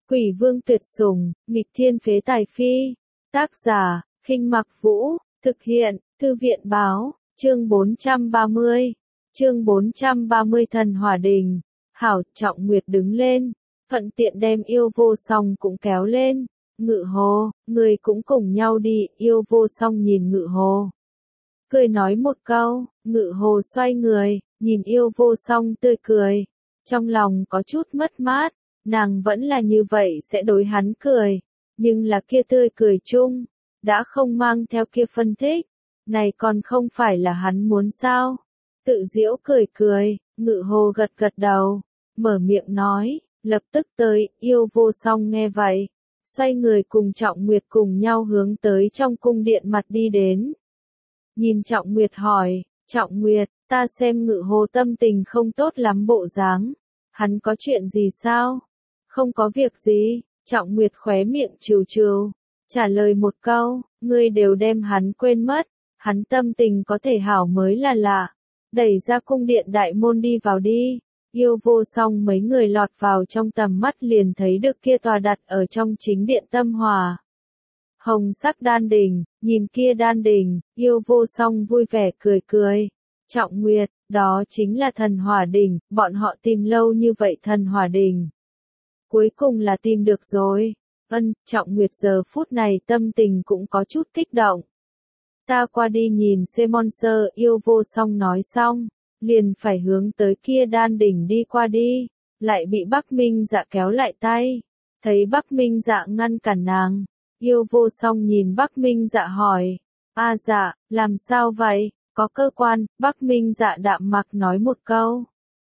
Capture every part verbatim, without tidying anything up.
Quỷ vương tuyệt sủng, nghịch thiên phế tài phi. Tác giả, Khinh Mặc Vũ, thực hiện, Thư viện báo, chương bốn trăm ba mươi. Chương bốn trăm ba mươi Thần Hỏa Đình. Hảo, Trọng Nguyệt đứng lên, thuận tiện đem Yêu Vô Song cũng kéo lên. Ngự Hồ, người cũng cùng nhau đi. Yêu Vô Song nhìn Ngự Hồ, cười nói một câu. Ngự Hồ xoay người, nhìn Yêu Vô Song tươi cười, trong lòng có chút mất mát. Nàng vẫn là như vậy sẽ đối hắn cười, nhưng là kia tươi cười chung, đã không mang theo kia phân thích. Này còn không phải là hắn muốn sao? Tự giễu cười cười, Ngự Hồ gật gật đầu, mở miệng nói, lập tức tới. Yêu Vô Song nghe vậy, xoay người cùng Trọng Nguyệt cùng nhau hướng tới trong cung điện mặt đi đến. Nhìn Trọng Nguyệt hỏi, Trọng Nguyệt, ta xem Ngự Hồ tâm tình không tốt lắm bộ dáng, hắn có chuyện gì sao? Không có việc gì. Trọng Nguyệt khóe miệng trừ trừ, trả lời một câu, ngươi đều đem hắn quên mất, hắn tâm tình có thể hảo mới là lạ. Đẩy ra cung điện đại môn đi vào đi. Yêu Vô Song mấy người lọt vào trong tầm mắt liền thấy được kia tòa đặt ở trong chính điện Tâm Hòa hồng sắc đan đỉnh. Nhìn kia đan đỉnh, Yêu Vô Song vui vẻ cười cười. Trọng Nguyệt, đó chính là Thần Hỏa Đỉnh, bọn họ tìm lâu như vậy Thần Hỏa Đỉnh, cuối cùng là tìm được rồi. Ân, Trọng Nguyệt giờ phút này tâm tình cũng có chút kích động. Ta qua đi nhìn xem monster. Yêu Vô Song nói xong, liền phải hướng tới kia đan đỉnh đi qua đi, lại bị Bắc Minh Dạ kéo lại tay. Thấy Bắc Minh Dạ ngăn cản nàng, Yêu Vô Song nhìn Bắc Minh Dạ hỏi, a dạ, làm sao vậy, có cơ quan? Bắc Minh Dạ đạm mặc nói một câu.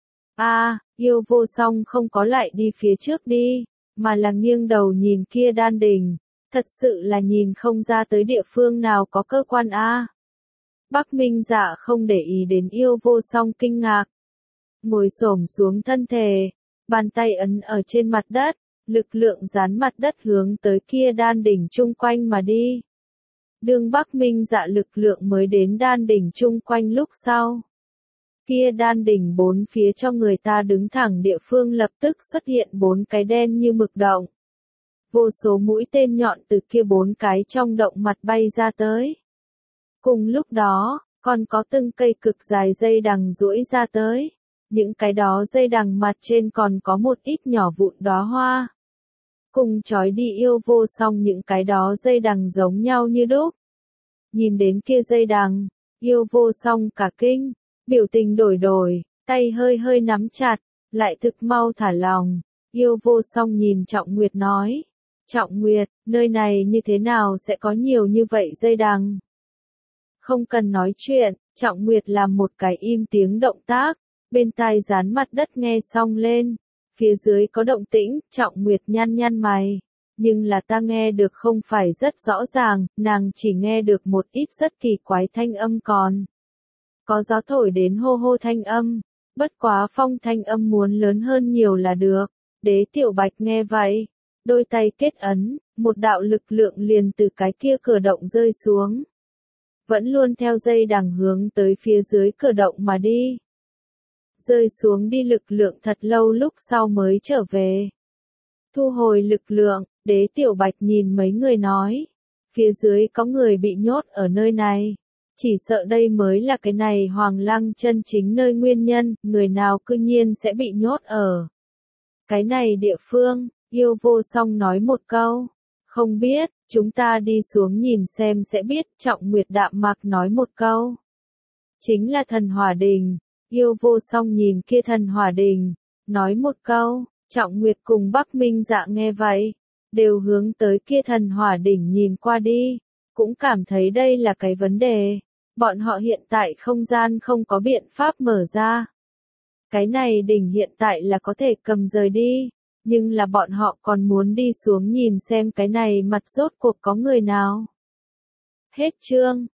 A, Yêu Vô Song không có lại đi phía trước đi, mà là nghiêng đầu nhìn kia đan đỉnh, thật sự là nhìn không ra tới địa phương nào có cơ quan a. Bắc Minh Dạ không để ý đến Yêu Vô Song kinh ngạc, ngồi xổm xuống thân thể, bàn tay ấn ở trên mặt đất, lực lượng dán mặt đất hướng tới kia đan đỉnh chung quanh mà đi. Đương Bắc Minh Dạ lực lượng mới đến đan đỉnh chung quanh lúc sau, kia đan đỉnh bốn phía cho người ta đứng thẳng địa phương lập tức xuất hiện bốn cái đen như mực động. Vô số mũi tên nhọn từ kia bốn cái trong động mặt bay ra tới. Cùng lúc đó, còn có từng cây cực dài dây đằng duỗi ra tới. Những cái đó dây đằng mặt trên còn có một ít nhỏ vụn đóa hoa. Cùng trói đi Yêu Vô Song những cái đó dây đằng giống nhau như đúc. Nhìn đến kia dây đằng, Yêu Vô Song cả kinh, biểu tình đổi đổi, tay hơi hơi nắm chặt, lại thực mau thả lòng. Yêu Vô Song nhìn Trọng Nguyệt nói, Trọng Nguyệt, nơi này như thế nào sẽ có nhiều như vậy dây đằng? Không cần nói chuyện, Trọng Nguyệt làm một cái im tiếng động tác, bên tai dán mặt đất nghe xong lên. Phía dưới có động tĩnh. Trọng Nguyệt nhăn nhăn mày, nhưng là ta nghe được không phải rất rõ ràng, nàng chỉ nghe được một ít rất kỳ quái thanh âm còn. Có gió thổi đến hô hô thanh âm, bất quá phong thanh âm muốn lớn hơn nhiều là được. Đế Tiểu Bạch nghe vậy, đôi tay kết ấn, một đạo lực lượng liền từ cái kia cửa động rơi xuống. Vẫn luôn theo dây đằng hướng tới phía dưới cửa động mà đi. Rơi xuống đi lực lượng thật lâu lúc sau mới trở về. Thu hồi lực lượng, Đế Tiểu Bạch nhìn mấy người nói, phía dưới có người bị nhốt ở nơi này. Chỉ sợ đây mới là cái này Hoàng Lăng chân chính nơi nguyên nhân, người nào cư nhiên sẽ bị nhốt ở cái này địa phương. Yêu Vô Song nói một câu, không biết, chúng ta đi xuống nhìn xem sẽ biết. Trọng Nguyệt đạm mặc nói một câu, chính là Thần Hỏa Đình. Yêu Vô Song nhìn kia Thần Hỏa Đình, nói một câu. Trọng Nguyệt cùng Bắc Minh Dạ nghe vậy, đều hướng tới kia Thần Hỏa Đỉnh nhìn qua đi, cũng cảm thấy đây là cái vấn đề. Bọn họ hiện tại không gian không có biện pháp mở ra. Cái này đỉnh hiện tại là có thể cầm rời đi, nhưng là bọn họ còn muốn đi xuống nhìn xem cái này mặt rốt cuộc có người nào. Hết chương.